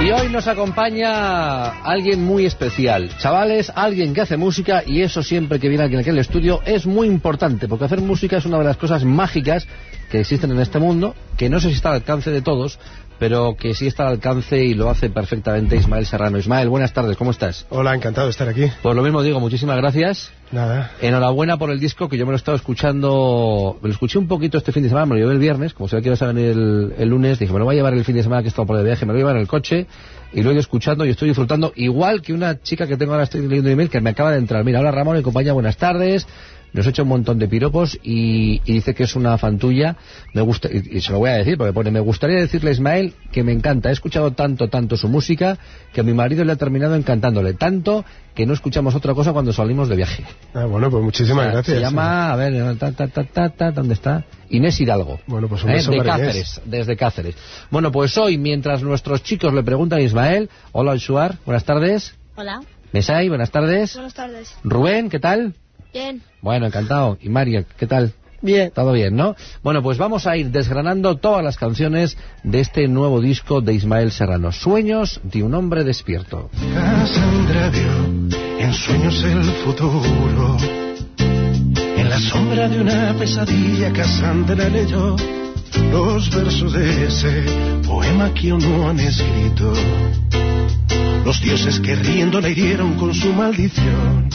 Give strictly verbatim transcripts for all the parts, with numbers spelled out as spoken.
Y hoy nos acompaña alguien muy especial. Chavales, alguien que hace música, y eso siempre que viene alguien aquí al estudio es muy importante, porque hacer música es una de las cosas mágicas que existen en este mundo, que no sé si está al alcance de todos, pero que sí está al alcance y lo hace perfectamente Ismael Serrano. Ismael, buenas tardes, ¿cómo estás? Hola, encantado de estar aquí. Pues lo mismo digo, muchísimas gracias. Nada. Enhorabuena por el disco, que yo me lo he estado escuchando, me lo escuché un poquito este fin de semana, me lo llevé el viernes, como sabía que ibas a venir el, el lunes, dije, me lo voy a llevar el fin de semana que he estado por el viaje, me lo voy a llevar en el coche, y lo he ido escuchando y estoy disfrutando, igual que una chica que tengo ahora, estoy leyendo email, que me acaba de entrar. Mira, hola Ramón y compañía, buenas tardes. Nos ha hecho un montón de piropos y, y dice que es una fan tuya. Me gusta, y, y se lo voy a decir porque pone, me gustaría decirle a Ismael que me encanta. He escuchado tanto, tanto su música que a mi marido le ha terminado encantándole. Tanto que no escuchamos otra cosa cuando salimos de viaje. Ah, bueno, pues muchísimas o sea, gracias. Se llama, a ver, ta, ta, ta, ta, ta, ¿dónde está? Inés Hidalgo. Bueno, pues un ¿Eh? beso De para Cáceres, Inés. desde Cáceres. Bueno, pues hoy, mientras nuestros chicos le preguntan a Ismael, hola Josuar, buenas tardes. Hola. Mesay, buenas tardes. Buenas tardes. Rubén, ¿qué tal? Bien. Bueno, encantado. Y María, ¿qué tal? Bien. Todo bien, ¿no? Bueno, pues vamos a ir desgranando todas las canciones de este nuevo disco de Ismael Serrano. Sueños de un hombre despierto. Cassandra vio en sueños el futuro. En la sombra de una pesadilla Cassandra leyó los versos de ese poema que aún no han escrito. Los dioses que riendo la hirieron con su maldición.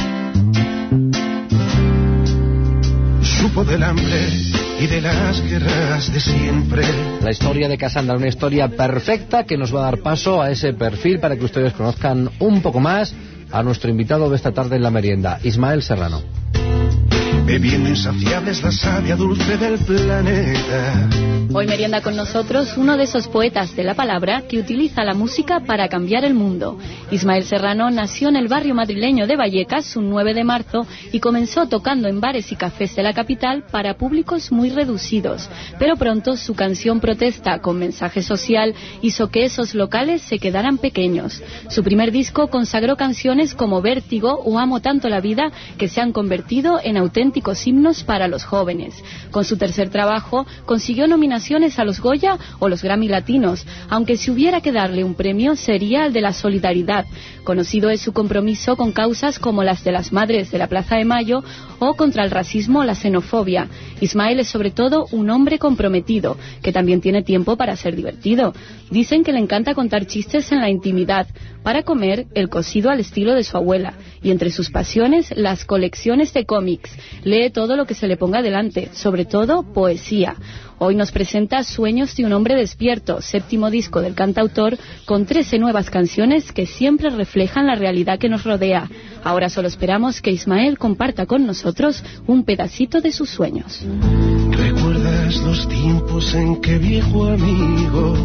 Supo del hambre y de las guerras de siempre. La historia de Cassandra, una historia perfecta que nos va a dar paso a ese perfil para que ustedes conozcan un poco más a nuestro invitado de esta tarde en la merienda, Ismael Serrano. Bebiendo insaciables la savia dulce del planeta. Hoy merienda con nosotros uno de esos poetas de la palabra que utiliza la música para cambiar el mundo. Ismael Serrano nació en el barrio madrileño de Vallecas un nueve de marzo y comenzó tocando en bares y cafés de la capital para públicos muy reducidos. Pero pronto su canción protesta con mensaje social hizo que esos locales se quedaran pequeños. Su primer disco consagró canciones como Vértigo o Amo tanto la vida, que se han convertido en auténticos himnos para los jóvenes. Con su tercer trabajo consiguió nominaciones a los Goya o los Grammy Latinos, aunque si hubiera que darle un premio sería el de la solidaridad. Conocido es su compromiso con causas como las de las madres de la Plaza de Mayo o contra el racismo o la xenofobia. Ismael es sobre todo un hombre comprometido, que también tiene tiempo para ser divertido. Dicen que le encanta contar chistes en la intimidad, para comer el cocido al estilo de su abuela, y entre sus pasiones las colecciones de cómics. Lee todo lo que se le ponga delante, sobre todo poesía. Hoy nos presenta Sueños de un hombre despierto, séptimo disco del cantautor, con trece nuevas canciones que siempre reflejan la realidad que nos rodea. Ahora solo esperamos que Ismael comparta con nosotros un pedacito de sus sueños. ¿Recuerdas los tiempos en que, viejo amigo,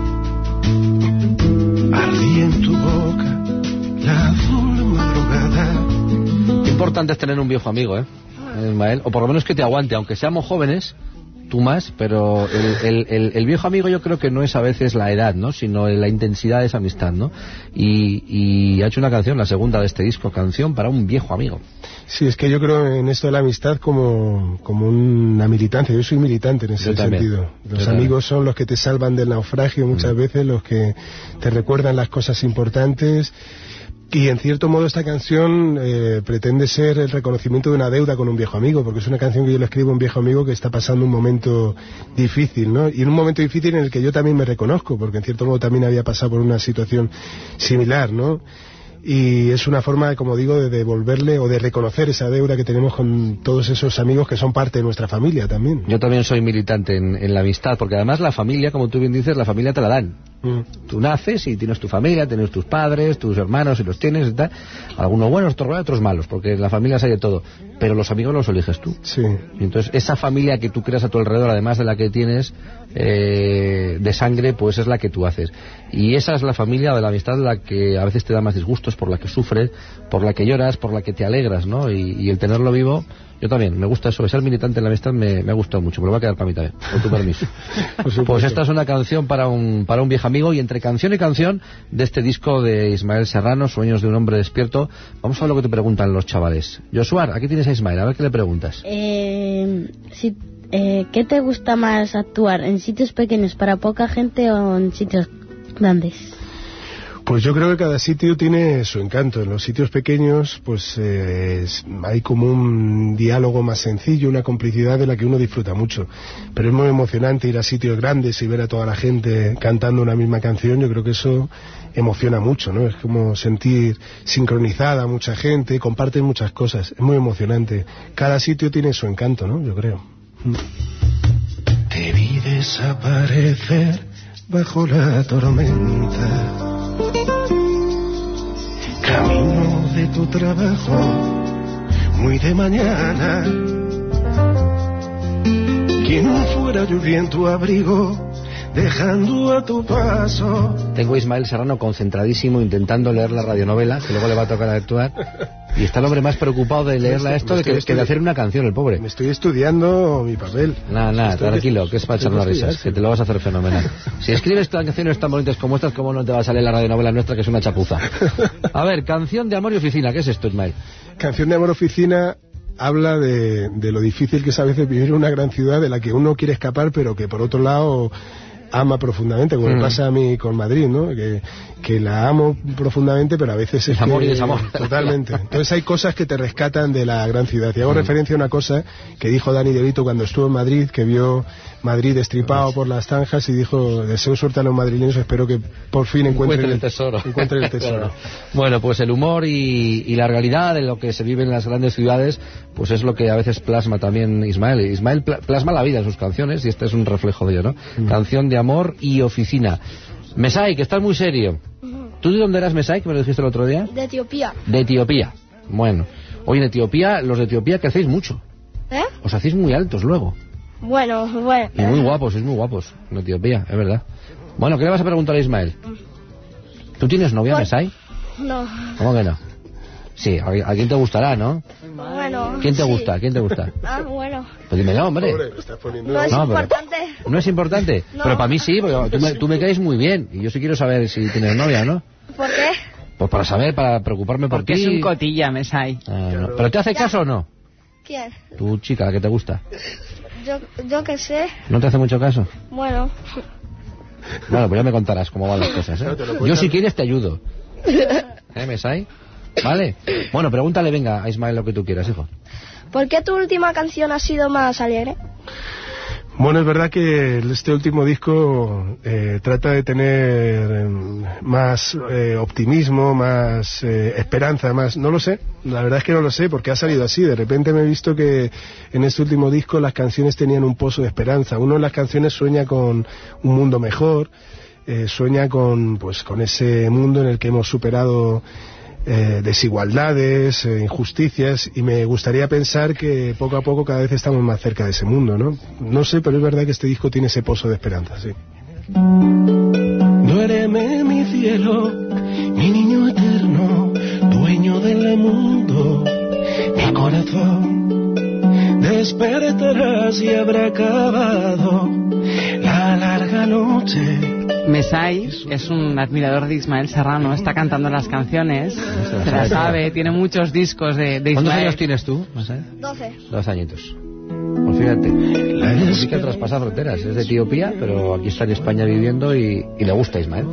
ardía en tu boca la azul madrugada? Importante es tener un viejo amigo, ¿eh? Ismael, o por lo menos que te aguante, aunque seamos jóvenes, tú más, pero el, el, el, el viejo amigo yo creo que no es a veces la edad, ¿no? Sino la intensidad de esa amistad, ¿no? Y, y ha hecho una canción, la segunda de este disco, Canción para un viejo amigo. Sí, es que yo creo en esto de la amistad como, como una militancia. Yo soy militante en ese Yo también. sentido. Los Yo amigos también. son los que te salvan del naufragio muchas mm. veces, los que te recuerdan las cosas importantes. Y en cierto modo esta canción eh, pretende ser el reconocimiento de una deuda con un viejo amigo, porque es una canción que yo le escribo a un viejo amigo que está pasando un momento difícil, ¿no? Y en un momento difícil en el que yo también me reconozco, porque en cierto modo también había pasado por una situación similar, ¿no? Y es una forma, como digo, de devolverle o de reconocer esa deuda que tenemos con todos esos amigos que son parte de nuestra familia también. Yo también soy militante en, en la amistad, porque además la familia, como tú bien dices, la familia te la dan. Mm. Tú naces y tienes tu familia, tienes tus padres, tus hermanos, y los tienes y tal. Algunos buenos, otros otros malos, porque en la familia hay de todo. Pero los amigos los eliges tú. Sí. Y entonces esa familia que tú creas a tu alrededor, además de la que tienes eh, de sangre, pues es la que tú haces. Y esa es la familia de la amistad, la que a veces te da más disgustos, por la que sufres, por la que lloras, por la que te alegras, ¿no? Y, y el tenerlo vivo, yo también, me gusta eso, ser militante en la amistad me, me ha gustado mucho, me lo va a quedar para mí también, con tu permiso. Pues esta es una canción para un, para un viejo amigo, y entre canción y canción de este disco de Ismael Serrano, Sueños de un hombre despierto, vamos a ver lo que te preguntan los chavales. Josuar, aquí tienes a Ismael, a ver qué le preguntas. Eh, si, eh, ¿Qué te gusta más actuar, en sitios pequeños para poca gente o en sitios grandes? Pues yo creo que cada sitio tiene su encanto. En los sitios pequeños pues eh, hay como un diálogo más sencillo, una complicidad de la que uno disfruta mucho. Pero es muy emocionante ir a sitios grandes y ver a toda la gente cantando una misma canción. Yo creo que eso emociona mucho, ¿no? Es como sentir sincronizada a mucha gente, comparten muchas cosas. Es muy emocionante. Cada sitio tiene su encanto, ¿no? Yo creo. Te vi desaparecer bajo la tormenta. Camino de tu trabajo, muy de mañana. Quien fuera lluvia en tu abrigo, dejando a tu paso. Tengo a Ismael Serrano concentradísimo intentando leer la radionovela, que luego le va a tocar actuar. Y está el hombre más preocupado de leerla esto de que, que de hacer una canción, el pobre. Me estoy estudiando mi papel. Nada, nada, tranquilo, que es para echar unas risas, que te lo vas a hacer fenomenal. Si escribes canciones tan bonitas como estas, ¿cómo no te va a salir la radionovela nuestra, que es una chapuza? A ver, canción de amor y oficina, ¿qué es esto, Ismael? Canción de amor y oficina habla de, de lo difícil que es a veces vivir en una gran ciudad de la que uno quiere escapar, pero que por otro lado ama profundamente, como mm. me pasa a mí con Madrid, ¿no? Que, que la amo profundamente, pero a veces es amor que, y desamor. Totalmente. Entonces hay cosas que te rescatan de la gran ciudad. Y hago mm. referencia a una cosa que dijo Dani De Vito cuando estuvo en Madrid, que vio Madrid destripado por las zanjas y dijo: deseo suerte a los madrileños, espero que por fin encuentren, encuentren el tesoro. Encuentren el tesoro. Claro. Bueno, pues el humor y, y la realidad de lo que se vive en las grandes ciudades, pues es lo que a veces plasma también Ismael. Ismael pl plasma la vida en sus canciones y este es un reflejo de ello, ¿no? Mm. Canción de amor y oficina. Mesai, que estás muy serio. Uh-huh. ¿Tú de dónde eras, Mesai, que me lo dijiste el otro día? De Etiopía. De Etiopía. Bueno. Oye, en Etiopía, los de Etiopía que hacéis mucho. ¿Eh? Os hacéis muy altos luego. Bueno, bueno. Y muy guapos, sois muy guapos en Etiopía, es verdad. Bueno, ¿qué le vas a preguntar a Ismael? ¿Tú tienes novia, Por... Mesai? No. ¿Cómo que no? Sí, a, a quién te gustará, ¿no? Bueno. ¿Quién te sí. gusta? ¿Quién te gusta? Ah, bueno. Pues dímelo, hombre. Pobre, estás poniendo... No es no, importante. Pero, ¿no es importante? No. Pero para mí sí, porque tú me, tú me caes muy bien. Y yo sí quiero saber si tienes novia o no. ¿Por qué? Pues para saber, para preocuparme por Porque ti. es un cotilla, Mesai. Ah, no. ¿Pero te hace caso o no? ¿Quién? Tu chica, la que te gusta. Yo, yo qué sé. ¿No te hace mucho caso? Bueno. Bueno, pues ya me contarás cómo van las cosas, ¿eh? Yo si quieres te ayudo. ¿Eh, Mesai? ¿Vale? Bueno, pregúntale, venga, a Ismael lo que tú quieras, hijo. ¿Por qué tu última canción ha sido más alegre? Bueno, es verdad que este último disco eh, trata de tener eh, más eh, optimismo, más eh, esperanza, más... No lo sé, la verdad es que no lo sé, porque ha salido así. De repente me he visto que en este último disco las canciones tenían un pozo de esperanza. Uno en las canciones sueña con un mundo mejor, eh, sueña con, pues, con ese mundo en el que hemos superado... Eh, desigualdades, eh, injusticias, y me gustaría pensar que poco a poco cada vez estamos más cerca de ese mundo, ¿no? No sé, pero es verdad que este disco tiene ese pozo de esperanza, sí. Duéreme, mi cielo, mi niño eterno, dueño del mundo, mi corazón. Despertarás y habrá acabado la larga noche. Mesai es un admirador de Ismael Serrano, está cantando las canciones, se la sabe, tiene muchos discos de, de Ismael. ¿Cuántos años tienes tú, Mesai? Doce. Dos añitos. Pues fíjate, la música traspasa fronteras, es de Etiopía, pero aquí está en España viviendo y, y le gusta a Ismael.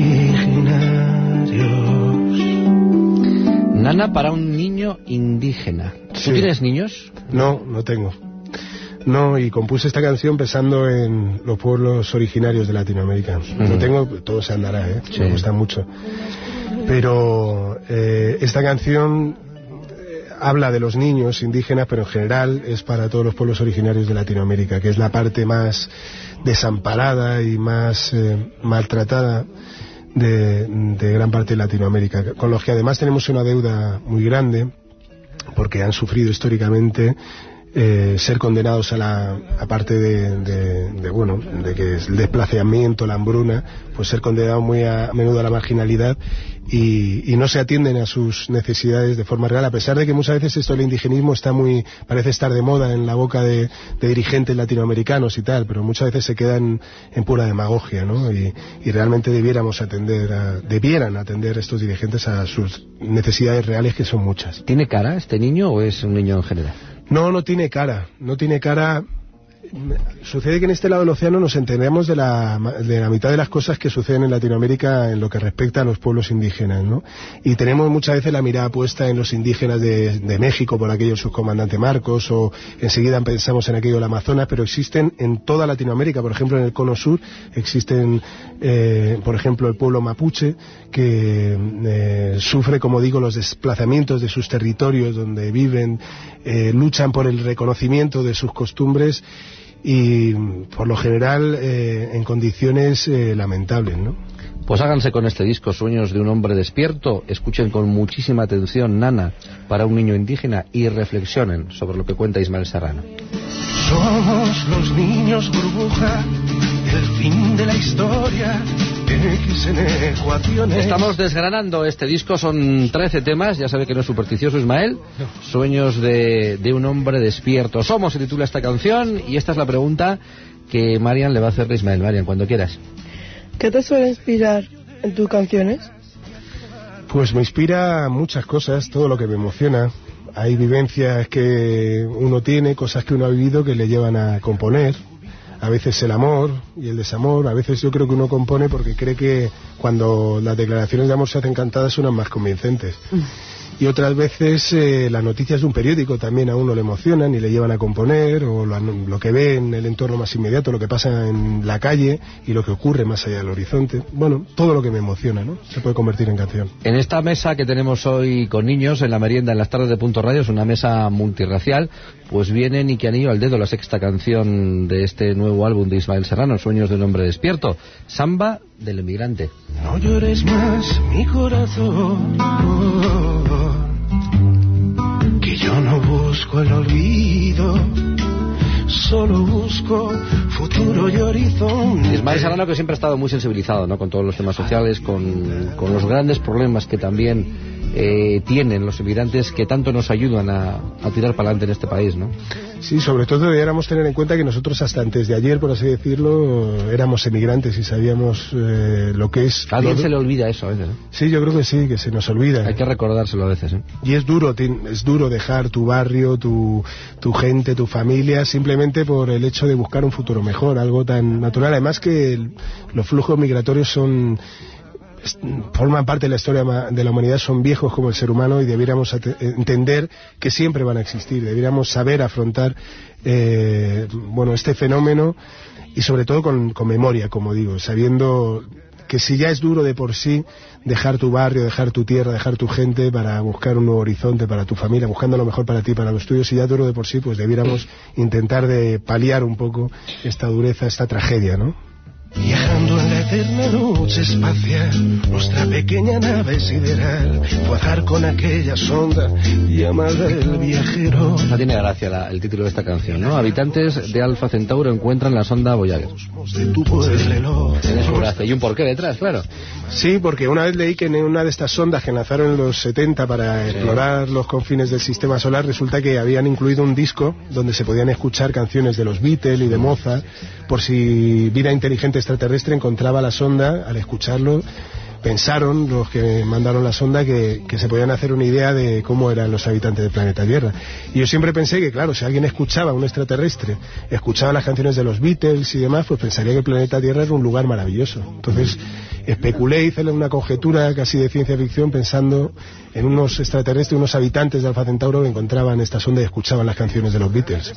Nana para un niño indígena. ¿Tú Sí. tienes niños? No, no tengo. No, y compuse esta canción pensando en los pueblos originarios de Latinoamérica. Uh-huh. No tengo, todo se andará, ¿eh? Sí. Me gusta mucho. Pero eh, esta canción eh, habla de los niños indígenas, pero en general es para todos los pueblos originarios de Latinoamérica, que es la parte más desamparada y más eh, maltratada de, de gran parte de Latinoamérica, con los que además tenemos una deuda muy grande, porque han sufrido históricamente eh, ser condenados a la aparte de, de, de bueno de que es el desplazamiento, la hambruna, pues ser condenados muy a, a menudo a la marginalidad y, y no se atienden a sus necesidades de forma real, a pesar de que muchas veces esto del indigenismo está muy parece estar de moda en la boca de, de dirigentes latinoamericanos y tal, pero muchas veces se quedan en pura demagogia, ¿no? Y, y realmente debiéramos atender a, debieran atender estos dirigentes a sus necesidades reales, que son muchas. ¿Tiene cara este niño o es un niño en general? No, no tiene cara, no tiene cara. Sucede que en este lado del océano nos enteramos de la, de la mitad de las cosas que suceden en Latinoamérica en lo que respecta a los pueblos indígenas, ¿no? Y tenemos muchas veces la mirada puesta en los indígenas de, de México por aquello subcomandante Marcos, o enseguida pensamos en aquello del Amazonas, pero existen en toda Latinoamérica. Por ejemplo, en el Cono Sur existen, eh, por ejemplo, el pueblo mapuche, que eh, sufre, como digo, los desplazamientos de sus territorios donde viven, eh, luchan por el reconocimiento de sus costumbres, y por lo general eh, en condiciones eh, lamentables, ¿no? Pues háganse con este disco, Sueños de un hombre despierto, escuchen con muchísima atención Nana para un niño indígena y reflexionen sobre lo que cuenta Ismael Serrano. Somos los niños burbuja, el fin de la historia, X en ecuaciones. Estamos desgranando este disco, son trece temas, ya sabe que no es supersticioso Ismael. Sueños de, de un hombre despierto. Somos, se titula esta canción, y esta es la pregunta que Marian le va a hacer a Ismael. Marian, cuando quieras. ¿Qué te suele inspirar en tus canciones? Pues me inspira muchas cosas, todo lo que me emociona. Hay vivencias que uno tiene, cosas que uno ha vivido que le llevan a componer. A veces el amor y el desamor, a veces yo creo que uno compone porque cree que cuando las declaraciones de amor se hacen cantadas suenan más convincentes. Y otras veces eh, las noticias de un periódico también a uno le emocionan y le llevan a componer, o lo, lo que ve en el entorno más inmediato, lo que pasa en la calle y lo que ocurre más allá del horizonte. Bueno, todo lo que me emociona, ¿no? Se puede convertir en canción. En esta mesa que tenemos hoy con niños, en la merienda, en las tardes de Punto Radio, es una mesa multirracial, pues viene Ni que anillo al dedo, la sexta canción de este nuevo álbum de Ismael Serrano, Sueños de un hombre despierto, Samba del emigrante. No llores más, mi corazón, que yo no busco el olvido, solo busco futuro y horizonte. Ismael Serrano, que siempre ha estado muy sensibilizado, ¿no?, con todos los temas sociales, con, con los grandes problemas que también eh, tienen los inmigrantes, que tanto nos ayudan a, a tirar para adelante en este país, ¿no? Sí, sobre todo deberíamos tener en cuenta que nosotros hasta antes de ayer, por así decirlo, éramos emigrantes y sabíamos eh, lo que es... A alguien lo... se le olvida eso a veces, ¿no? Sí, yo creo que sí, que se nos olvida. Hay que recordárselo a veces, ¿eh? Y es duro, es duro dejar tu barrio, tu, tu gente, tu familia, simplemente por el hecho de buscar un futuro mejor, algo tan natural. Además que el, los flujos migratorios son... forman parte de la historia de la humanidad, son viejos como el ser humano, y debiéramos entender que siempre van a existir, debiéramos saber afrontar eh, bueno, este fenómeno, y sobre todo con, con memoria, como digo, sabiendo que si ya es duro de por sí dejar tu barrio, dejar tu tierra, dejar tu gente para buscar un nuevo horizonte para tu familia, buscando lo mejor para ti, para los tuyos, si ya es duro de por sí, pues debiéramos intentar de paliar un poco esta dureza, esta tragedia, ¿no? Viajando en la eterna noche espacial, nuestra pequeña nave sideral, viajar con aquella sonda llamada el viajero. No tiene gracia la, el título de esta canción, ¿no? Habitantes de Alfa Centauro encuentran la sonda Voyager. Tiene su gracia y un porqué detrás, claro. Sí, porque una vez leí que en una de estas sondas que lanzaron en los setenta para sí. explorar los confines del sistema solar, resulta que habían incluido un disco donde se podían escuchar canciones de los Beatles y de Mozart, por si vida inteligente extraterrestre encontraba la sonda. Al escucharlo, pensaron los que mandaron la sonda que, que se podían hacer una idea de cómo eran los habitantes del planeta Tierra. Y yo siempre pensé que, claro, si alguien escuchaba, un extraterrestre, escuchaba las canciones de los Beatles y demás, pues pensaría que el planeta Tierra era un lugar maravilloso. Entonces especulé, hice una conjetura casi de ciencia ficción pensando en unos extraterrestres, unos habitantes de Alfa Centauro que encontraban esta sonda y escuchaban las canciones de los Beatles.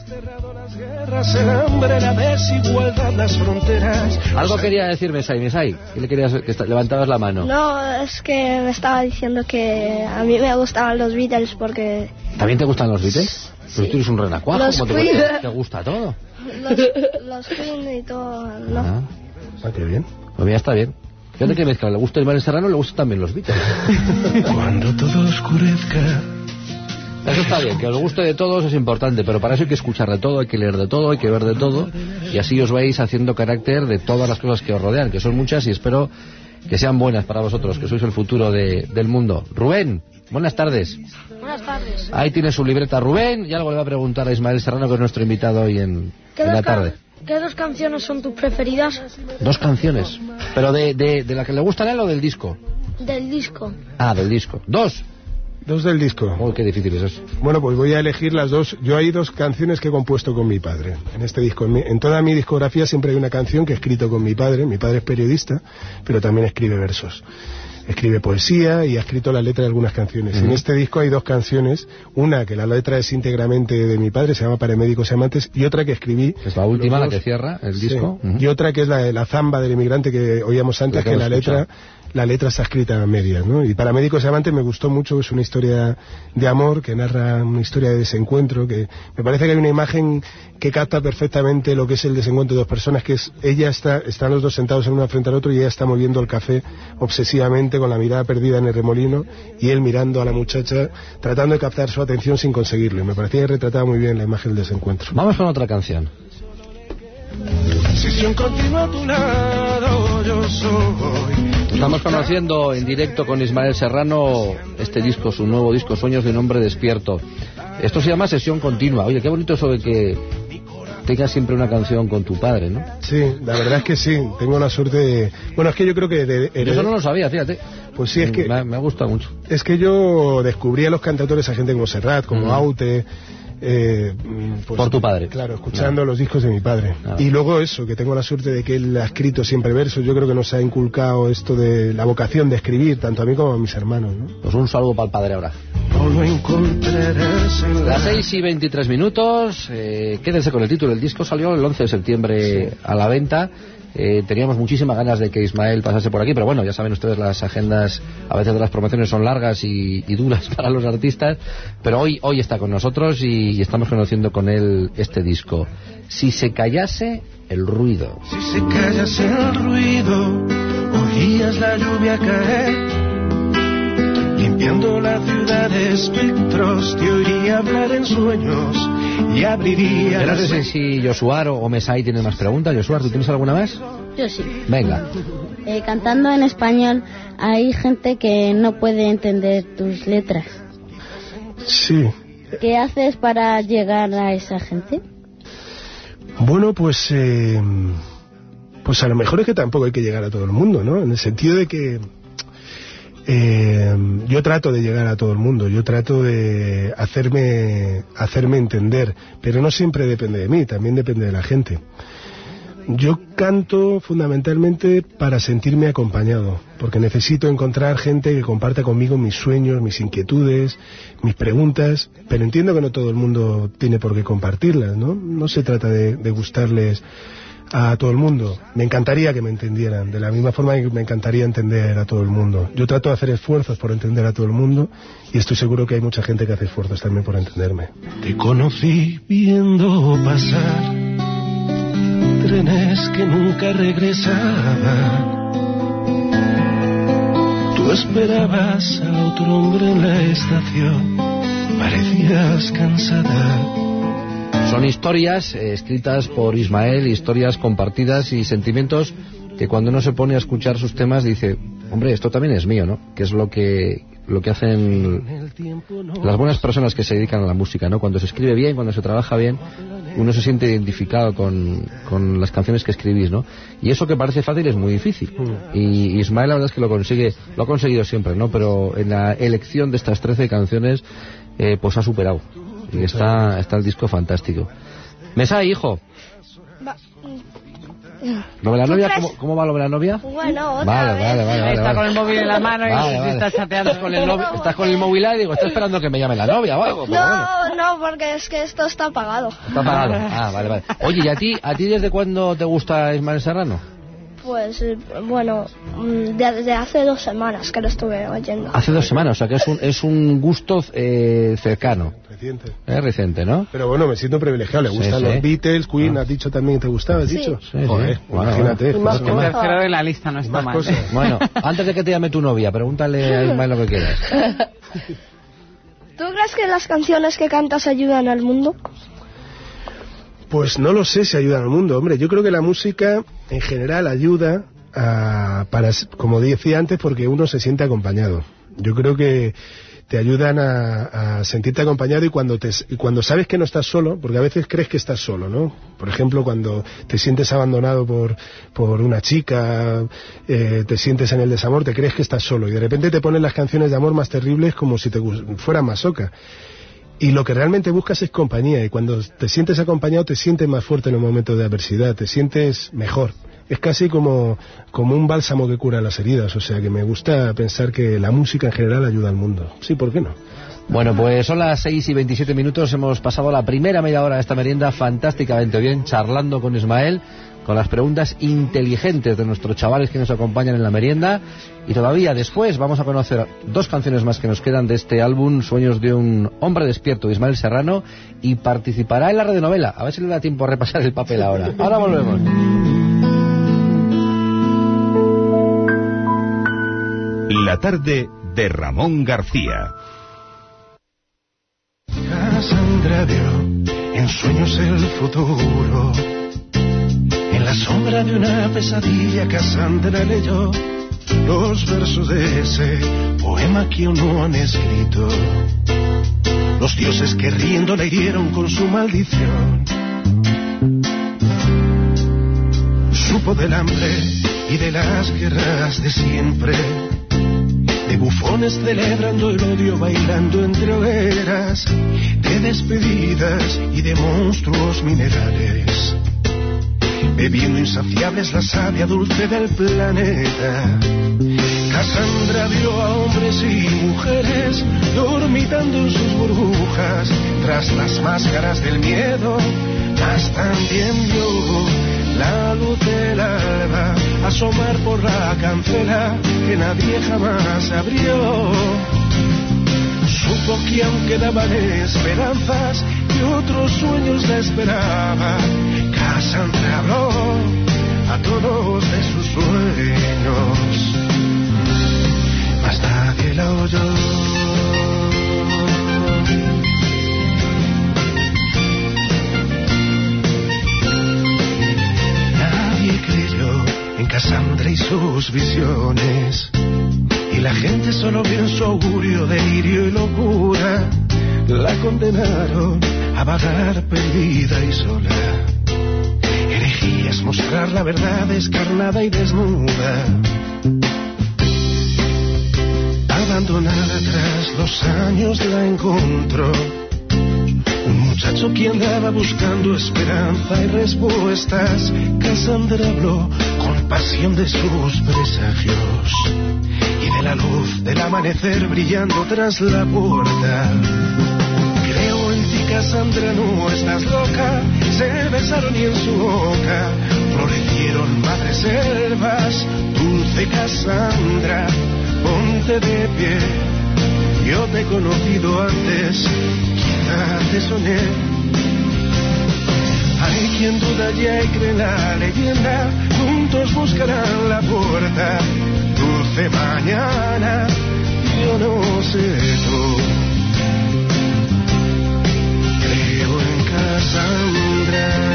El hambre, la desigualdad, las fronteras. Algo quería decirme, Mesai, Mesai, ¿qué le querías que levantabas la mano? No, es que me estaba diciendo que a mí me gustaban los Beatles porque... ¿También te gustan los Beatles? Sí. Pues tú eres un renacuajo, Los ¿cómo te, te gusta todo? Los, los Queen y todo, ¿no? Ah, ah, qué bien. Pues ya está bien. Fíjate que mezcla, le gusta Ismael Serrano, le gustan también los Beatles. Cuando todo oscurezca. Eso está bien, que os guste de todos es importante, pero para eso hay que escuchar de todo, hay que leer de todo, hay que ver de todo, y así os vais haciendo carácter de todas las cosas que os rodean, que son muchas, y espero que sean buenas para vosotros, que sois el futuro de, del mundo. Rubén, buenas tardes. Buenas tardes. Ahí tiene su libreta Rubén, y algo le va a preguntar a Ismael Serrano, que es nuestro invitado hoy en, en la tarde. ¿Qué dos canciones son tus preferidas? Dos canciones, pero de, de, de la que le gustan a él o del disco. Del disco. Ah, del disco. Dos. Dos del disco. Oh, qué difícil es eso. Bueno, pues voy a elegir las dos. Yo hay dos canciones que he compuesto con mi padre en este disco. En, mi, en toda mi discografía siempre hay una canción que he escrito con mi padre. Mi padre es periodista, pero también escribe versos. Escribe poesía y ha escrito la letra de algunas canciones. Uh-huh. En este disco hay dos canciones, una que la letra es íntegramente de mi padre, se llama Para Médicos y Amantes, y otra que escribí... Es la última, la que cierra el disco. Sí. Uh-huh. Y otra que es la de la zamba del inmigrante que oíamos antes, la que, que la letra... La letra está escrita a medias, ¿no? Y Para Médicos y Amantes me gustó mucho, es una historia de amor que narra una historia de desencuentro, que me parece que hay una imagen que capta perfectamente lo que es el desencuentro de dos personas, que es, ella está, están los dos sentados en una frente al otro y ella está moviendo el café obsesivamente con la mirada perdida en el remolino y él mirando a la muchacha, tratando de captar su atención sin conseguirlo. Y me parecía que retrataba muy bien la imagen del desencuentro. Vamos con otra canción. Sesión continua a tu lado, yo soy. Estamos conociendo en directo con Ismael Serrano este disco, su nuevo disco, Sueños de un hombre despierto. Esto se llama Sesión Continua. Oye, qué bonito eso de que tengas siempre una canción con tu padre, ¿no? Sí, la verdad es que sí. Tengo la suerte de... Bueno, es que yo creo que... De, de, yo eso no lo sabía, fíjate. Pues sí, es que... Me, me ha gustado mucho. Es que yo descubrí a los cantautores, a gente como Serrat, como mm. Aute... Eh, pues, por tu padre. Claro, escuchando no. los discos de mi padre. No. Y luego eso, que tengo la suerte de que él ha escrito siempre versos. Yo creo que nos ha inculcado esto de la vocación de escribir, tanto a mí como a mis hermanos, ¿no? Pues un saludo para el padre ahora. Las seis y veintitrés minutos. eh, Quédense con el título. El disco salió el once de septiembre sí. a la venta. Eh, teníamos muchísimas ganas de que Ismael pasase por aquí, pero bueno, ya saben ustedes, las agendas a veces de las promociones son largas y, y duras para los artistas, pero hoy hoy está con nosotros y, y estamos conociendo con él este disco. Si se callase el ruido. Si se callase el ruido, oías la lluvia caer, limpiando la ciudad de espectros, te oiría hablar en sueños y abriría... No sé si Josuar o Mesai tienen más preguntas. Josuar, ¿tú tienes alguna más? Yo sí. Venga. Eh, cantando en español, hay gente que no puede entender tus letras. Sí. ¿Qué haces para llegar a esa gente? Bueno, pues... Eh, pues a lo mejor es que tampoco hay que llegar a todo el mundo, ¿no? En el sentido de que... Eh, yo trato de llegar a todo el mundo, yo trato de hacerme hacerme entender, pero no siempre depende de mí, también depende de la gente. Yo canto fundamentalmente para sentirme acompañado, porque necesito encontrar gente que comparta conmigo mis sueños, mis inquietudes, mis preguntas, pero entiendo que no todo el mundo tiene por qué compartirlas, ¿no? No se trata de, de gustarles a todo el mundo. Me encantaría que me entendieran, de la misma forma que me encantaría entender a todo el mundo. Yo trato de hacer esfuerzos por entender a todo el mundo y estoy seguro que hay mucha gente que hace esfuerzos también por entenderme. Te conocí viendo pasar trenes que nunca regresaban. Tú esperabas a otro hombre en la estación, parecías cansada. Son historias eh, escritas por Ismael, historias compartidas y sentimientos que cuando uno se pone a escuchar sus temas dice, hombre, esto también es mío, ¿no? Que es lo que lo que hacen las buenas personas que se dedican a la música, ¿no? Cuando se escribe bien, cuando se trabaja bien, uno se siente identificado con, con las canciones que escribís, ¿no? Y eso que parece fácil es muy difícil. Y Ismael la verdad es que lo consigue, lo ha conseguido siempre, ¿no? Pero en la elección de estas trece canciones, eh, pues ha superado. Y está, está el disco fantástico. Mesai, hijo. Va. ¿Lo de la novia? ¿Cómo, ¿Cómo va lo de la novia? Bueno, otra vale, vez. Vale, vale, vale. Está vale. con el móvil en la mano y vale, vale. está chateando Estás con el, novio, estás con el móvil ahí y digo, está esperando que me llame la novia o algo. No, bueno. no, porque es que esto está apagado. Está apagado. Ah, vale, vale. Oye, ¿y a ti, a ti desde cuándo te gusta Ismael Serrano? Pues, bueno, desde hace dos semanas que lo estuve oyendo. Hace dos semanas, o sea que es un, es un gusto eh, cercano. Reciente. Es reciente, ¿no? Pero bueno, me siento privilegiado. Le gustan sí, sí. los Beatles, Queen, ah. has dicho también que te gustaba, has sí. dicho. Sí, Joder, sí. Bueno, imagínate. Bueno, más el más tercero de la lista no está más mal. Cosas. Bueno, antes de que te llame tu novia, pregúntale a Ismael lo que quieras. ¿Tú crees que las canciones que cantas ayudan al mundo? Pues no lo sé si ayudan al mundo, hombre. Yo creo que la música en general ayuda a, para, como decía antes, porque uno se siente acompañado. yo creo que te ayudan a, a sentirte acompañado y cuando te y cuando sabes que no estás solo, porque a veces crees que estás solo, ¿no? Por ejemplo, cuando te sientes abandonado por, por una chica, eh, te sientes en el desamor, te crees que estás solo y de repente te ponen las canciones de amor más terribles como si te fueran masoca. Y lo que realmente buscas es compañía, y cuando te sientes acompañado te sientes más fuerte en los momentos de adversidad, te sientes mejor. Es casi como, como un bálsamo que cura las heridas, o sea que me gusta pensar que la música en general ayuda al mundo. Sí, ¿por qué no? Bueno, pues son las seis y veintisiete minutos, hemos pasado la primera media hora de esta merienda fantásticamente bien, charlando con Ismael, con las preguntas inteligentes de nuestros chavales que nos acompañan en la merienda, y todavía después vamos a conocer dos canciones más que nos quedan de este álbum, Sueños de un hombre despierto, de Ismael Serrano, y participará en la radionovela. A ver si le da tiempo a repasar el papel ahora. Ahora volvemos. La tarde de Ramón García. Cassandra vio en sueños el futuro. En la sombra de una pesadilla Cassandra leyó los versos de ese poema que aún no han escrito. Los dioses que riendo la hirieron con su maldición. Supo del hambre y de las guerras de siempre, de bufones celebrando el odio, bailando entre hogueras, de despedidas y de monstruos minerales, bebiendo insaciables la savia dulce del planeta. Cassandra vio a hombres y mujeres dormitando en sus burbujas tras las máscaras del miedo, mas también vio la luz del alba asomar por la cancela que nadie jamás abrió. Supo que aún quedaban esperanzas y otros sueños la esperaban. Cassandra habló a todos de sus sueños, mas nadie la oyó. En Cassandra y sus visiones, y la gente solo vio en su augurio delirio y locura. La condenaron a vagar perdida y sola. Herejía es mostrar la verdad descarnada y desnuda. Abandonada tras los años la encontró un muchacho que andaba buscando esperanza y respuestas. Cassandra habló con pasión de sus presagios y de la luz del amanecer brillando tras la puerta. Creo en ti, Cassandra, no estás loca. Se besaron y en su boca florecieron madres selvas. Dulce Cassandra, ponte de pie. Yo te he conocido antes, quizá te soñé. Hay quien duda ya y cree la leyenda, juntos buscarán la puerta. Dulce mañana, yo no sé tú. Creo en Cassandra.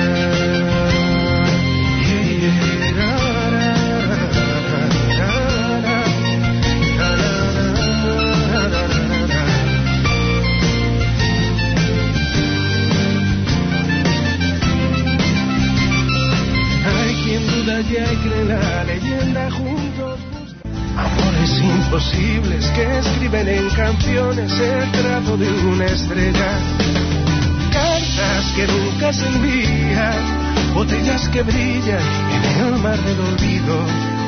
Ya cree la leyenda, juntos buscan amores imposibles que escriben en canciones el trazo de una estrella. Cartas que nunca se envían, botellas que brillan en el mar del olvido.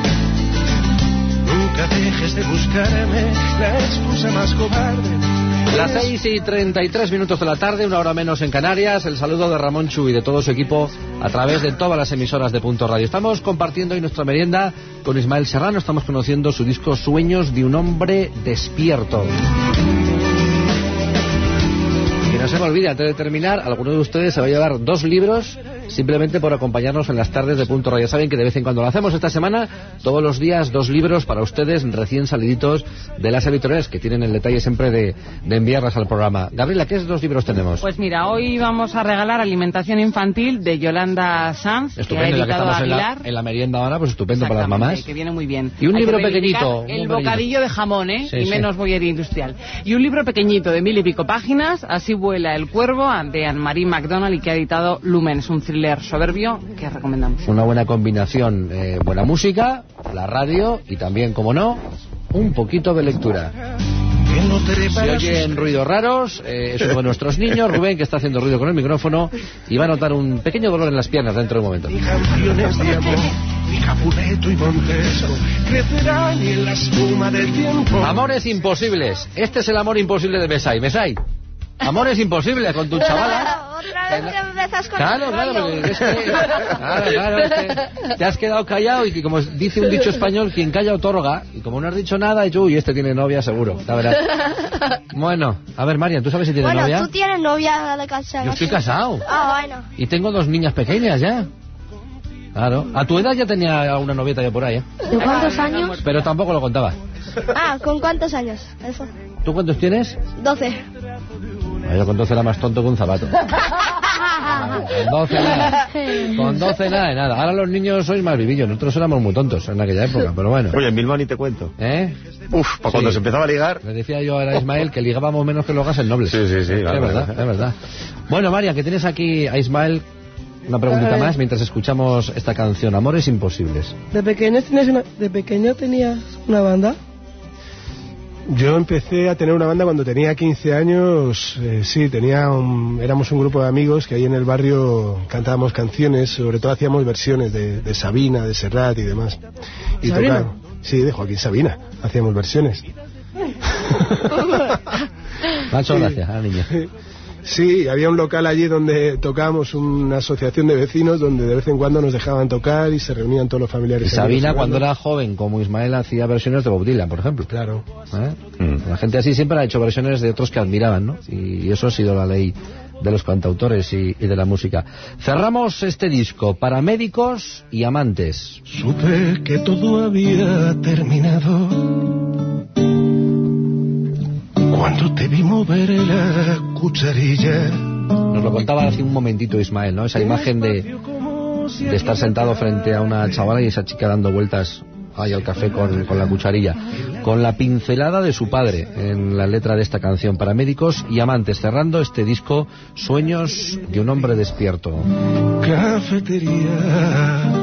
Nunca dejes de buscarme, la excusa más cobarde. Las seis y treinta y tres minutos de la tarde, una hora menos en Canarias. El saludo de Ramón Chu y de todo su equipo a través de todas las emisoras de Punto Radio. Estamos compartiendo hoy nuestra merienda con Ismael Serrano. Estamos conociendo su disco Sueños de un hombre despierto. Y no se me olvide, antes de terminar, alguno de ustedes se va a llevar dos libros simplemente por acompañarnos en las tardes de Punto Radio. Saben que de vez en cuando lo hacemos. Esta semana, todos los días, dos libros para ustedes recién saliditos de las editoriales, que tienen el detalle siempre de, de enviarlas al programa. Gabriela, ¿qué dos libros tenemos? Pues mira, hoy vamos a regalar Alimentación Infantil de Yolanda Sanz, estupendo, que ha editado ya que estamos Aguilar. En la, en la merienda ahora, pues estupendo para las mamás. Que viene muy bien. Y un Hay libro que pequeñito. El un bocadillo de jamón, ¿eh? Sí, y sí. menos bollería industrial. Y un libro pequeñito de mil y pico páginas, Así vuela el cuervo, de Anne-Marie MacDonald, y que ha editado Lumen. Es un thriller soberbio que recomendamos. Una buena combinación, eh, buena música, la radio y también, como no, un poquito de lectura. Si oyen ruidos raros, eh, es uno de nuestros niños, Rubén, que está haciendo ruido con el micrófono y va a notar un pequeño dolor en las piernas dentro de un momento. Ni canciones de amor, ni Capuleto y Montesco crecerán en la espuma del tiempo. Amores imposibles. Este es el amor imposible de Mesai. Mesai, amores imposibles con tu chavala. Otra vez que empiezas con Claro, el claro, rollo. porque es que, claro, claro, es que te has quedado callado y que, como dice un dicho español, quien calla otorga, y como no has dicho nada, y uy, este tiene novia seguro, la verdad. Bueno, a ver, Marian, ¿tú sabes si tiene Bueno, novia? tú tienes novia de casada. Yo estoy casado. Ah, bueno. Y tengo dos niñas pequeñas ya. Claro, a tu edad ya tenía una novieta ya por ahí, ¿eh? ¿De cuántos años? Pero tampoco lo contaba. Ah, ¿con cuántos años? Eso. ¿Tú cuántos tienes? doce. Ah, yo con doce era más tonto que un zapato. Con doce nada. Con doce nada de nada. Ahora los niños sois más vivillos. Nosotros éramos muy tontos en aquella época, pero bueno. Oye, en Bilbao ni te cuento. ¿Eh? Uf, para cuando Sí. se empezaba a ligar. Le decía yo a Ismael que ligábamos menos que los gases nobles. Sí, sí, sí. Es claro, verdad, claro. es verdad. Bueno, María, que tienes aquí a Ismael. Una preguntita Ay. más mientras escuchamos esta canción, Amores Imposibles. ¿De pequeño tenías una, de pequeño tenías una banda? Yo empecé a tener una banda cuando tenía quince años, eh, sí, tenía un- éramos un grupo de amigos que ahí en el barrio cantábamos canciones, sobre todo hacíamos versiones de, de Sabina, de Serrat y demás. Y ¿Sabina? tocábamos- sí, de Joaquín Sabina, hacíamos versiones. Me ha hecho Sí. gracia a la niña. Sí, había un local allí donde tocábamos, una asociación de vecinos donde de vez en cuando nos dejaban tocar y se reunían todos los Y familiares. Sabina, amigos, cuando jugando. era joven, como Ismael, hacía versiones de Bob Dylan, por ejemplo. Claro. ¿Eh? Mm. La gente así siempre ha hecho versiones de otros que admiraban, ¿no? Y eso ha sido la ley de los cantautores y, y de la música. Cerramos este disco, Para médicos y amantes. Supe que todo había terminado cuando te vi mover la cucharilla. Nos lo contaba hace un momentito Ismael, ¿no? Esa imagen de, de estar sentado frente a una chavala y esa chica dando vueltas ahí al café con, con la cucharilla, con la pincelada de su padre en la letra de esta canción, Para médicos y amantes, cerrando este disco, Sueños de un hombre despierto. Cafetería.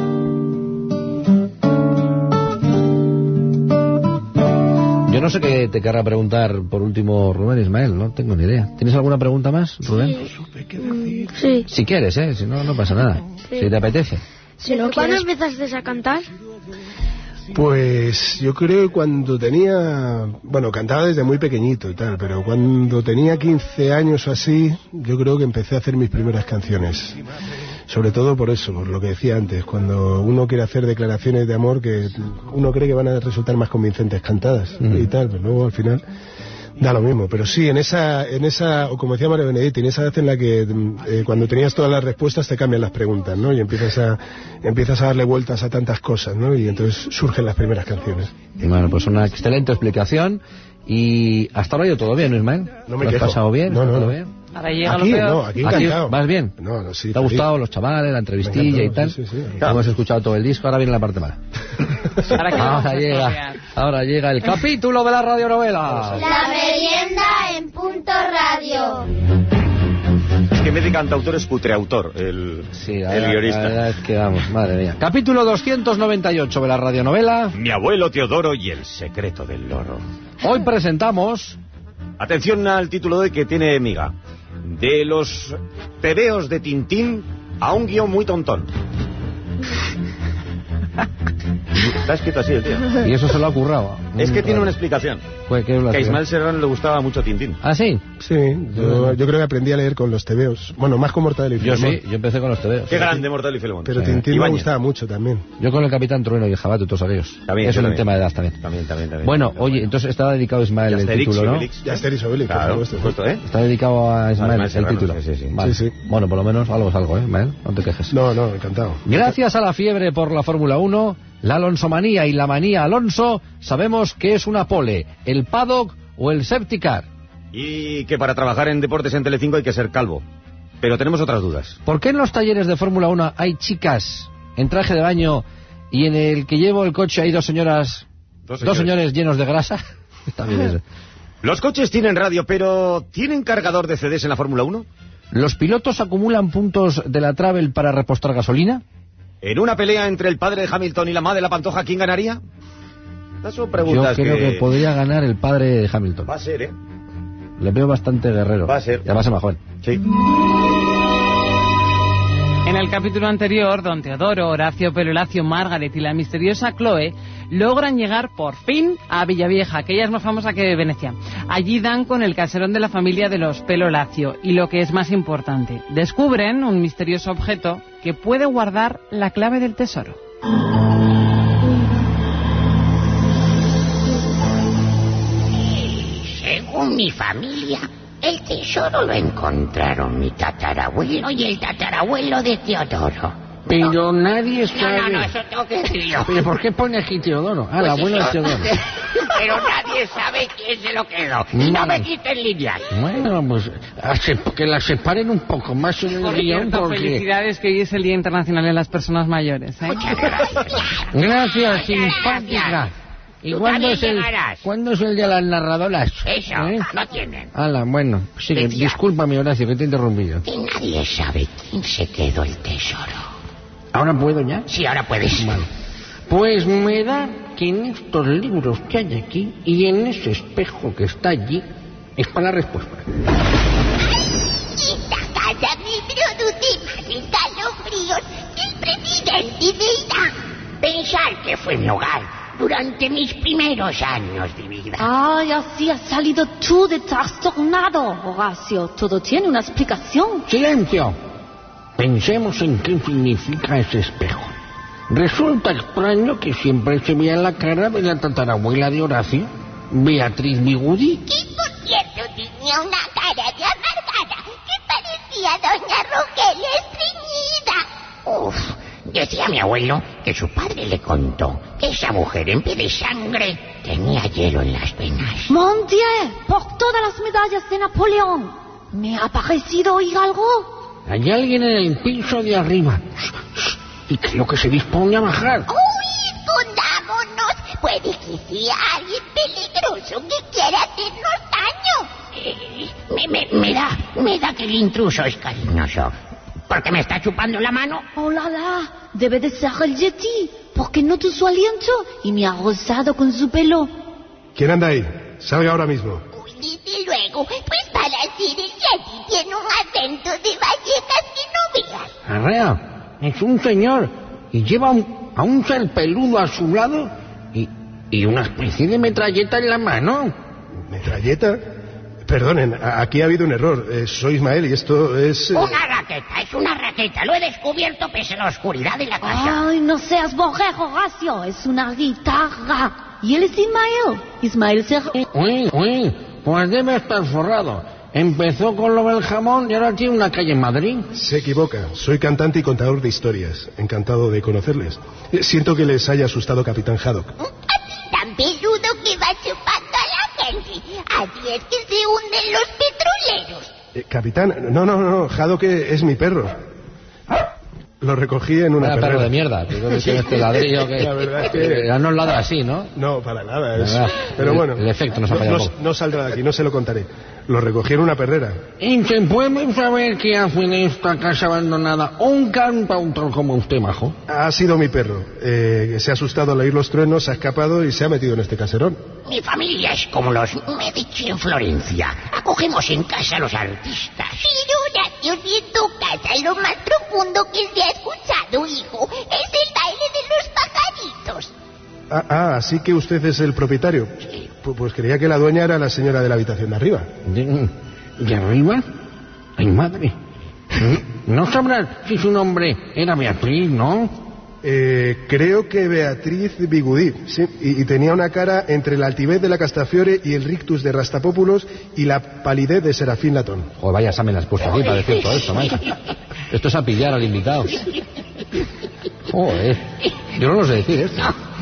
Yo no sé qué te querrá preguntar por último Rubén, Ismael, no tengo ni idea. ¿Tienes alguna pregunta más, Rubén? Mm, sí. Si quieres, ¿eh? Si no, no pasa nada. Sí. Si te apetece. Si no ¿Cuándo empezaste a cantar? Pues yo creo que cuando tenía, bueno, cantaba desde muy pequeñito y tal, pero cuando tenía quince años o así, yo creo que empecé a hacer mis primeras canciones. Sobre todo por eso, por lo que decía antes, cuando uno quiere hacer declaraciones de amor que uno cree que van a resultar más convincentes cantadas Mm. y tal, pero luego al final da lo mismo. Pero sí, en esa, en esa, o como decía María Benedetti, en esa edad en la que eh, cuando tenías todas las respuestas te cambian las preguntas, ¿no? Y empiezas a, empiezas a darle vueltas a tantas cosas, ¿no? Y entonces surgen las primeras canciones. Bueno, pues una excelente explicación. Y hasta ahora yo todo bien, ¿no, Ismael? No me ¿Lo has quejo. pasado bien? No, ¿Está no, todo no. bien? Ahora llega Aquí, lo peor. no, aquí ¿Aquí encantado. vas bien? No, no, sí. ¿Te ha feliz. gustado los chavales, la entrevistilla Me y tal? encantó, sí, sí, sí. Hemos escuchado todo el disco, ahora viene la parte mala. Ahora que vamos Ahora a llega, estropear. ahora llega el capítulo de la radionovela. La merienda en Punto Radio. Es que en vez de cantautor es putreautor, el, Sí, la el verdad- guionista. La verdad es que vamos, madre mía. Capítulo doscientos noventa y ocho de la radionovela. Mi abuelo Teodoro y el secreto del loro. Hoy presentamos... Atención al título de que tiene miga. De los tebeos de Tintín a un guión muy tontón. Está escrito así el tío. Y eso se lo ha currado. Es que Mm, tiene raro. una explicación. Pues, ¿qué es la Que a ciudad? Ismael Serrano le gustaba mucho Tintín. ¿Ah, sí? Sí, yo, yo creo que aprendí a leer con los tebeos. Bueno, más con Mortadelo y Yo Filemón. sí, yo empecé con los tebeos. Qué grande Mortadelo y Filemón. Pero Sí. Tintín me Ibáñez. gustaba mucho también. Yo con el Capitán Trueno y el Jabato y todos aquellos. También, es yo un también. tema de edad también. También, también, también. Bueno, oye, entonces estaba dedicado a Ismael Y el Asterix título, y ¿no? Obelix. Y Asterix y Obelix, Claro, por por supuesto. supuesto, ¿eh? Está dedicado a Ismael, Ismael el Serrano, título. sí, sí, sí. Vale. Sí, sí. Bueno, por lo menos algo es algo, ¿eh, Ismael? No te quejes. No, no, encantado. Gracias a la fiebre por la Fórmula uno, la Alonsomanía y la manía Alonso, sabemos que es una pole, el paddock o el safety car. Y que para trabajar en deportes en Telecinco hay que ser calvo. Pero tenemos otras dudas. ¿Por qué en los talleres de Fórmula uno hay chicas en traje de baño y en el que llevo el coche hay dos señoras, Dos dos señores. señores llenos de grasa? Está bien eso. Los coches tienen radio, pero ¿tienen cargador de C Ds en la Fórmula uno? ¿Los pilotos acumulan puntos de la Travel para repostar gasolina? ¿En una pelea entre el padre de Hamilton y la madre de la Pantoja, quién ganaría? Estas son preguntas Yo creo que... podría ganar el padre de Hamilton. Va a ser, ¿eh? Le veo bastante guerrero. Va a ser. Ya va a ser más joven. Sí. En el capítulo anterior, don Teodoro, Horacio Pelolacio, Margaret y la misteriosa Chloe logran llegar por fin a Villavieja, que ella es más famosa que Venecia. Allí dan con el caserón de la familia de los Pelolacio y, lo que es más importante, descubren un misterioso objeto que puede guardar la clave del tesoro. Según mi familia, el tesoro lo encontraron mi tatarabuelo y el tatarabuelo de Teodoro. Pero nadie No, sabe... no, no, eso tengo que decir yo. ¿Pero por qué pone aquí Teodoro? Ah, Pues la abuela de eso- Teodoro. Pero nadie sabe quién se lo quedó. Y no me quiten líneas. Bueno, pues hace- que la separen un poco más en el Por guión cierto, porque... felicidades, que hoy es el Día Internacional de las Personas Mayores, ¿eh? Gracias, simpática. ¿Y Tú cuándo también es, el, llegarás. cuándo es el de las narradoras? Eso, ¿Eh? no tienen. Ala, bueno, sigue. Decía. Discúlpame, Horacio, que te he interrumpido. Y nadie sabe quién se quedó el tesoro. ¿Ahora puedo ya? Sí, ahora puedes. Vale. Pues me da que en estos libros que hay aquí y en ese espejo que está allí es para la respuesta. Esta casa me produce más escalofríos que el presidente de Irán. Pensar que fue mi hogar durante mis primeros años de vida. Ay, así has salido tú de trastornado, Horacio. Todo tiene una explicación. ¡Silencio! Pensemos en qué significa ese espejo. Resulta extraño que siempre se vea la cara de la tatarabuela de Horacio, Beatriz Bigudi. Que por cierto tenía una cara de amargada que parecía doña Rogelia estreñida. Uf, decía mi abuelo que su padre le contó que esa mujer en vez de sangre tenía hielo en las venas. Mon Dieu, por todas las medallas de Napoleón. ¿Me ha parecido oír algo? Hay alguien en el piso de arriba. Y creo que se dispone a bajar. ¡Uy, escondámonos! Puede que sea alguien peligroso que quiera hacernos daño. Eh, me, me, me da, me da que el intruso es cariñoso. ¿Porque me está chupando la mano? Oh la la, debe de ser el Yeti, porque noto su aliento y me ha rozado con su pelo. ¿Quién anda ahí? Salga ahora mismo. Uy, desde luego, pues para ser el Yeti tiene un acento de Vallecas que no veas. Arrea, es un señor y lleva un- a un ser peludo a su lado y, y una especie de metralleta en la mano. ¿Metralleta? Perdonen, a- aquí ha habido un error. Eh, soy Ismael y esto es... eh, Una raqueta, es una raqueta. Lo he descubierto pese a la oscuridad de la casa. Ay, no seas borrego, Horacio, es una guitarra. Y él es Ismael, Ismael Serrano. Uy, uy, pues debe estar forrado. Empezó con lo del jamón y ahora tiene una calle en Madrid. Se equivoca. Soy cantante y contador de historias. Encantado de conocerles. Eh, Siento que les haya asustado Capitán Haddock. Tan peludo que va chupando a la gente. Así es que se hunden los petroleros. Eh, Capitán, no, no, no, Haddock es mi perro. Lo recogí en una Vaya perrera. perro de mierda. ¿Tú crees que este ladrillo que La verdad es que- ya no ladra así, ¿no? No, para nada. es- verdad. Pero El- bueno, el efecto nos ha no, fallado no- un poco. no saldrá de aquí, no se lo contaré. Lo recogí en una perrera. ¿Y se puede saber qué hace en esta casa abandonada un cantautor como usted, majo? Ha sido mi perro, eh, que se ha asustado al oír los truenos, se ha escapado y se ha metido en este caserón. Mi familia es como los Medici en Florencia. Acogemos en casa a los artistas. Pero Horacio, si en tu casa lo más profundo que se ha escuchado, hijo, es el baile de los pajaritos. Ah, ah, así que usted es el propietario. Pues, pues creía que la dueña era la señora de la habitación de arriba. ¿De, de arriba? ¡Ay, madre! ¿No sabrás si su nombre era Beatriz, no? Eh, creo que Beatriz Bigudí, sí, y, y tenía una cara entre la altivez de la Castafiore y el rictus de Rastapópulos y la palidez de Serafín Latón. Joder, vaya examen has puesto aquí para decir todo esto, macho. Esto es a pillar al invitado. Joder, yo no lo sé decir esto.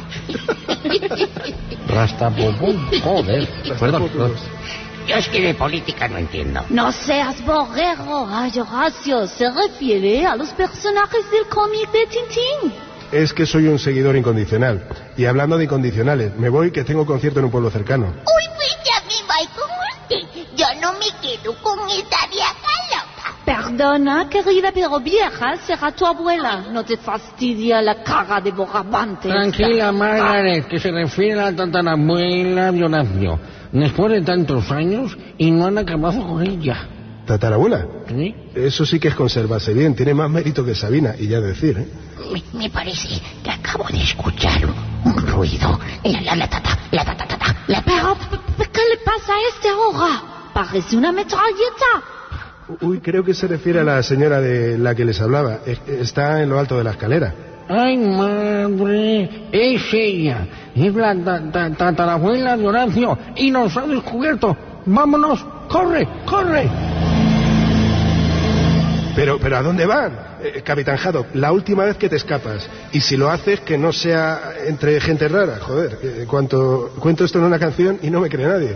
Rastapopul, joder. Perdón, perdón. Yo es que de política no entiendo. No seas borrego, ay, Horacio. Se refiere a los personajes del cómic de Tintín. Es que soy un seguidor incondicional. Y hablando de incondicionales, me voy que tengo concierto en un pueblo cercano. Uy, pues ya me voy con usted. Yo no me quedo con esta vieja loca. Perdona, querida, pero vieja será tu abuela. No te fastidia la cara de bogavante. Tranquila, Margaret, que se refiere a la tatarabuela Horacio. Después de tantos años y no han acabado con ella. ¿Tatarabuela? ¿Sí? Eso sí que es conservarse bien. Tiene más mérito que Sabina, y ya decir, ¿eh? Me, me parece que acabo de escuchar un ruido. La, la, la, tata, la, tata, tata, la... Pero, ¿qué le pasa a este ahora? Parece una metralleta. Uy, creo que se refiere a la señora de la que les hablaba. Está en lo alto de la escalera. ¡Ay, madre! Es ella. Es la tatarabuela de Horacio. Y nos ha descubierto. ¡Vámonos! ¡Corre! ¡Corre! Pero, pero ¿a dónde van? Eh, Capitán Haddock, la última vez que te escapas. Y si lo haces, que no sea entre gente rara. Joder, eh, cuanto cuento esto en una canción y no me cree nadie.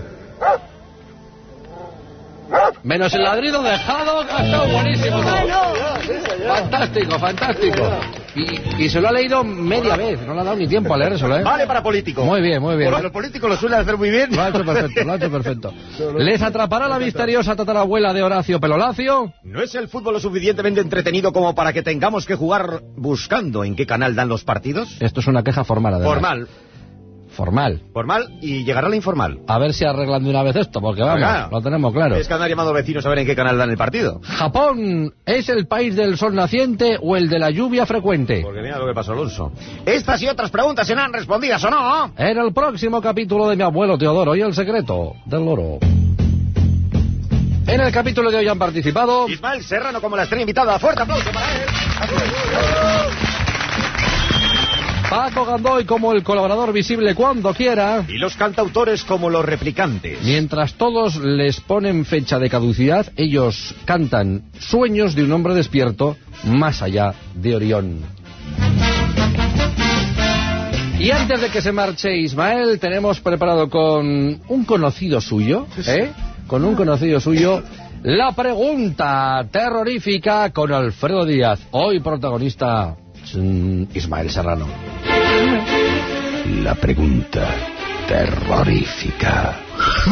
Menos el ladrido de Haddock, ha estado buenísimo. Fantástico, fantástico. Y, y se lo ha leído media vez, no le ha dado ni tiempo a leérselo, ¿eh? Vale para político. Muy bien, muy bien. Porque los políticos lo suelen hacer muy bien. Lo ha hecho perfecto, lo ha hecho perfecto. ¿Les atrapará la misteriosa tatarabuela de Horacio Pelolacio? ¿No es el fútbol lo suficientemente entretenido como para que tengamos que jugar buscando en qué canal dan los partidos? Esto es una queja formal, además. Formal. Formal. Formal y llegará la informal. A ver si arreglan de una vez esto, porque vamos, Oiga, lo tenemos claro. Es que han llamado vecinos a ver en qué canal dan el partido. ¿Japón es el país del sol naciente o el de la lluvia frecuente? Porque mira lo que pasó, Alonso. Estas y otras preguntas serán respondidas o no. En el próximo capítulo de Mi abuelo Teodoro y el secreto del loro. En el capítulo de hoy han participado Ismael Serrano como la estrella invitada. Fuerte aplauso para él. Paco Gandoy como el colaborador visible cuando quiera. Y los cantautores como los replicantes. Mientras todos les ponen fecha de caducidad, ellos cantan Sueños de un hombre despierto más allá de Orión. Y antes de que se marche Ismael, tenemos preparado con un conocido suyo, ¿eh? Con un conocido suyo, la pregunta terrorífica con Alfredo Díaz, hoy protagonista Ismael Serrano. La pregunta terrorífica.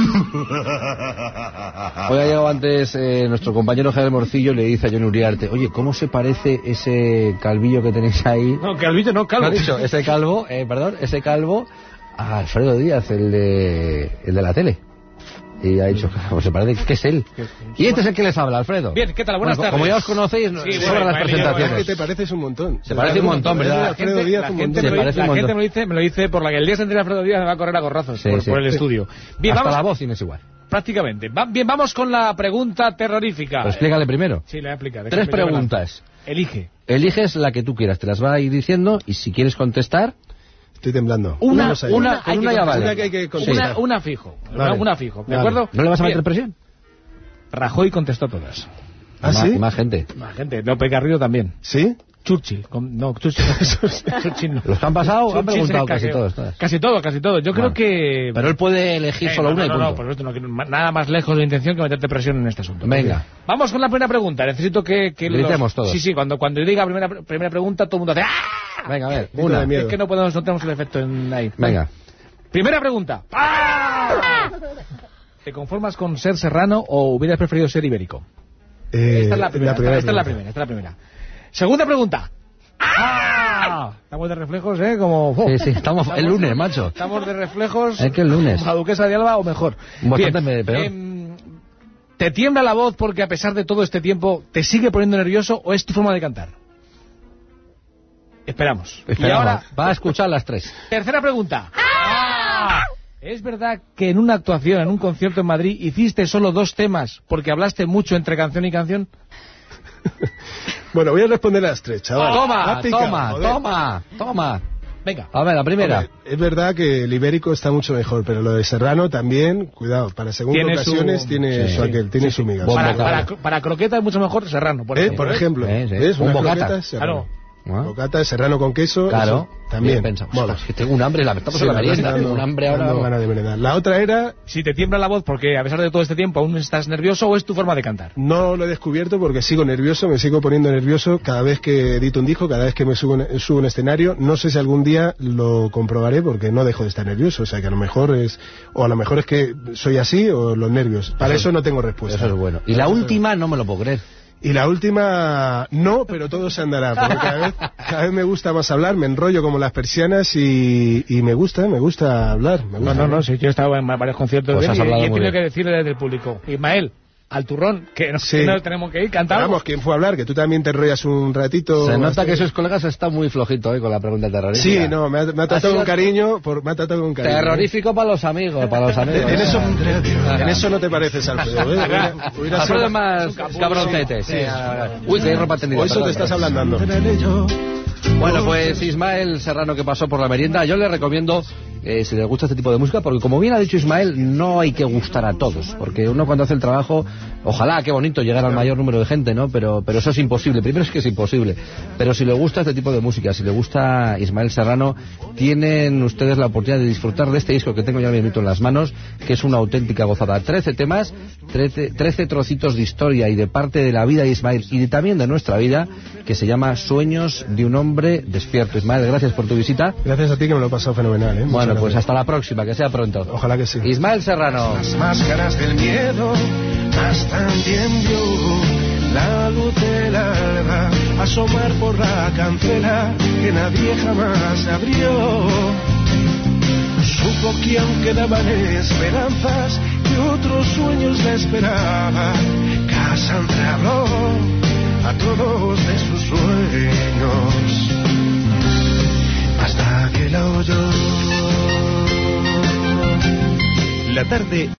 Hoy ha llegado antes eh, nuestro compañero Javier Morcillo y le dice a John Uriarte, oye, ¿cómo se parece ese calvillo que tenéis ahí? No, calvillo no, calvo. ¿Lo ha dicho? Ese calvo, eh, perdón, ese calvo a Alfredo Díaz, el de, el de la tele. Y ha dicho, pues se parece que es él. Y este es el que les habla, Alfredo. Bien, ¿qué tal? Buenas bueno, tardes. Como ya os conocéis, sí, bueno, sobre las presentaciones. Es que te pareces un montón. Se parece un montón, ¿verdad? Alfredo Díaz un montón. La gente me lo dice, me lo dice por la que el día siguiente de Alfredo Díaz me va a correr a gorrazos sí, por, sí. por el estudio. Bien, Hasta vamos, la voz tienes igual. Prácticamente. Va, bien, vamos con la pregunta terrorífica. Pero explícale primero. Sí, le voy a explicar. Tres preguntas. Elige. Eliges la que tú quieras, te las va a ir diciendo y si quieres contestar... Estoy temblando. Una, una, una, una, una ya vale. Una, que hay que una, una fijo. Vale. Una, una fijo, ¿de vale. acuerdo? ¿No le vas a meter presión? Rajoy contestó todas. ¿Ah, más, sí? Más gente. Más gente. López Garrido también. ¿Sí? Churchill. No, Churchill, Churchill no. ¿Los que han pasado? Churchill han preguntado casi todos, todos. Casi todo, casi todo. Yo bueno, creo que... Pero él puede elegir eh, solo no, una no, y punto. No, por supuesto, no quiero nada más lejos de la intención que meterte presión en este asunto. Venga. Vamos con la primera pregunta. Necesito que... que Gritemos los... todos. Sí, sí, cuando, cuando yo diga primera, primera pregunta, todo el mundo hace... ¡Ah! Venga, a ver, una. una. Es que no podemos, no tenemos el efecto en ahí. Venga. Primera pregunta. ¡Ah! ¿Te conformas con ser serrano o hubieras preferido ser ibérico? Eh, esta es la primera. La primera esta, esta es la primera, esta es la primera. Segunda pregunta. ¡Ah! Estamos de reflejos, ¿eh? Como... Oh. Sí, sí, estamos, estamos el lunes, macho. Estamos de reflejos... Es que el lunes. La duquesa de Alba o mejor. Bastante Bien, peor. Eh, ¿Te tiembla la voz porque a pesar de todo este tiempo te sigue poniendo nervioso o es tu forma de cantar? Esperamos. Esperamos. Y ahora, va a escuchar las tres. Tercera pregunta. ¡Ah! ¿Es verdad que en una actuación, en un concierto en Madrid, hiciste solo dos temas porque hablaste mucho entre canción y canción? Bueno, voy a responder las tres, chaval. Toma, toma, toma, toma. Venga. A ver, la primera. Hombre, es verdad que el ibérico está mucho mejor, pero lo de Serrano también, cuidado, para según Tiene ocasiones su... tiene sí, su aquel, tiene sí, su sí. miga. Para, para, para croqueta es mucho mejor Serrano, por ¿Eh? ejemplo. Por ejemplo, ¿Eh? Sí. ¿ves? Un Una bocata. croqueta Serrano. Claro. Bocata de serrano con queso, Claro, eso también. pensamos. Mola. Es que tengo un hambre, la estamos Sí, en la la verdad merienda, es que tengo un ando- hambre ahora. ando vamos. ganas de merendar. La otra era, Si te tiembla la voz porque a pesar de todo este tiempo aún estás nervioso o es tu forma de cantar. no lo he descubierto porque sigo nervioso, me sigo poniendo nervioso cada vez que edito un disco, cada vez que me subo, en- subo un escenario. No sé si algún día lo comprobaré porque no dejo de estar nervioso. O sea que a lo mejor es, o a lo mejor es que soy así o los nervios. Para eso, Eso- no tengo respuesta. Eso es bueno. Y la última no me lo puedo creer. Y la última, no, pero todo se andará, porque cada vez, cada vez me gusta más hablar, me enrollo como las persianas y, y me gusta, me gusta hablar. Me No, gusta no, no, sí, yo he estado en varios conciertos Pues de has él y, hablado y he muy tenido bien. que decirle desde el público, Ismael, al turrón, que no, Sí. que no tenemos que ir, cantamos. Vamos, ¿quién fue a hablar? Que tú también te enrollas un ratito. Se nota bastante. que sois colegas está muy flojito, ¿eh? Con la pregunta terrorífica. Sí, no, me ha, me ha Ha tratado sido con cariño, por, me ha tratado con cariño. Terrorífico para los amigos, para los amigos. En eso, Ajá. en eso no te pareces, Alfredo, ¿eh? Hubiera- hubiera Alfredo sido- es más cabroncete, sí. Uy, que hay ropa tendida. O eso perdón, te estás perdón. ablandando. Bueno, pues Ismael Serrano, que pasó por la merienda, yo le recomiendo, eh, si les gusta este tipo de música, porque como bien ha dicho Ismael, no hay que gustar a todos, porque uno cuando hace el trabajo, ojalá, qué bonito llegar al mayor número de gente, ¿no? Pero, pero eso es imposible, primero es que es imposible, pero si le gusta este tipo de música, si le gusta Ismael Serrano, tienen ustedes la oportunidad de disfrutar de este disco que tengo ya mismo en las manos, que es una auténtica gozada. trece temas, trece, trece trocitos de historia y de parte de la vida de Ismael y de, también de nuestra vida, que se llama Sueños de un hombre despierto. Ismael, gracias por tu visita. Gracias a ti que me lo he pasado fenomenal, ¿eh? Muchas Bueno, pues gracias. hasta la próxima, que sea pronto. Ojalá que sí. Ismael Serrano. Las máscaras del miedo, mas también vio la luz del alba asomar por la cancela que nadie jamás abrió. Supo que aún quedaban esperanzas y otros sueños le esperaban. Cassandra habló a todos de sus sueños, hasta que la oyó. La tarde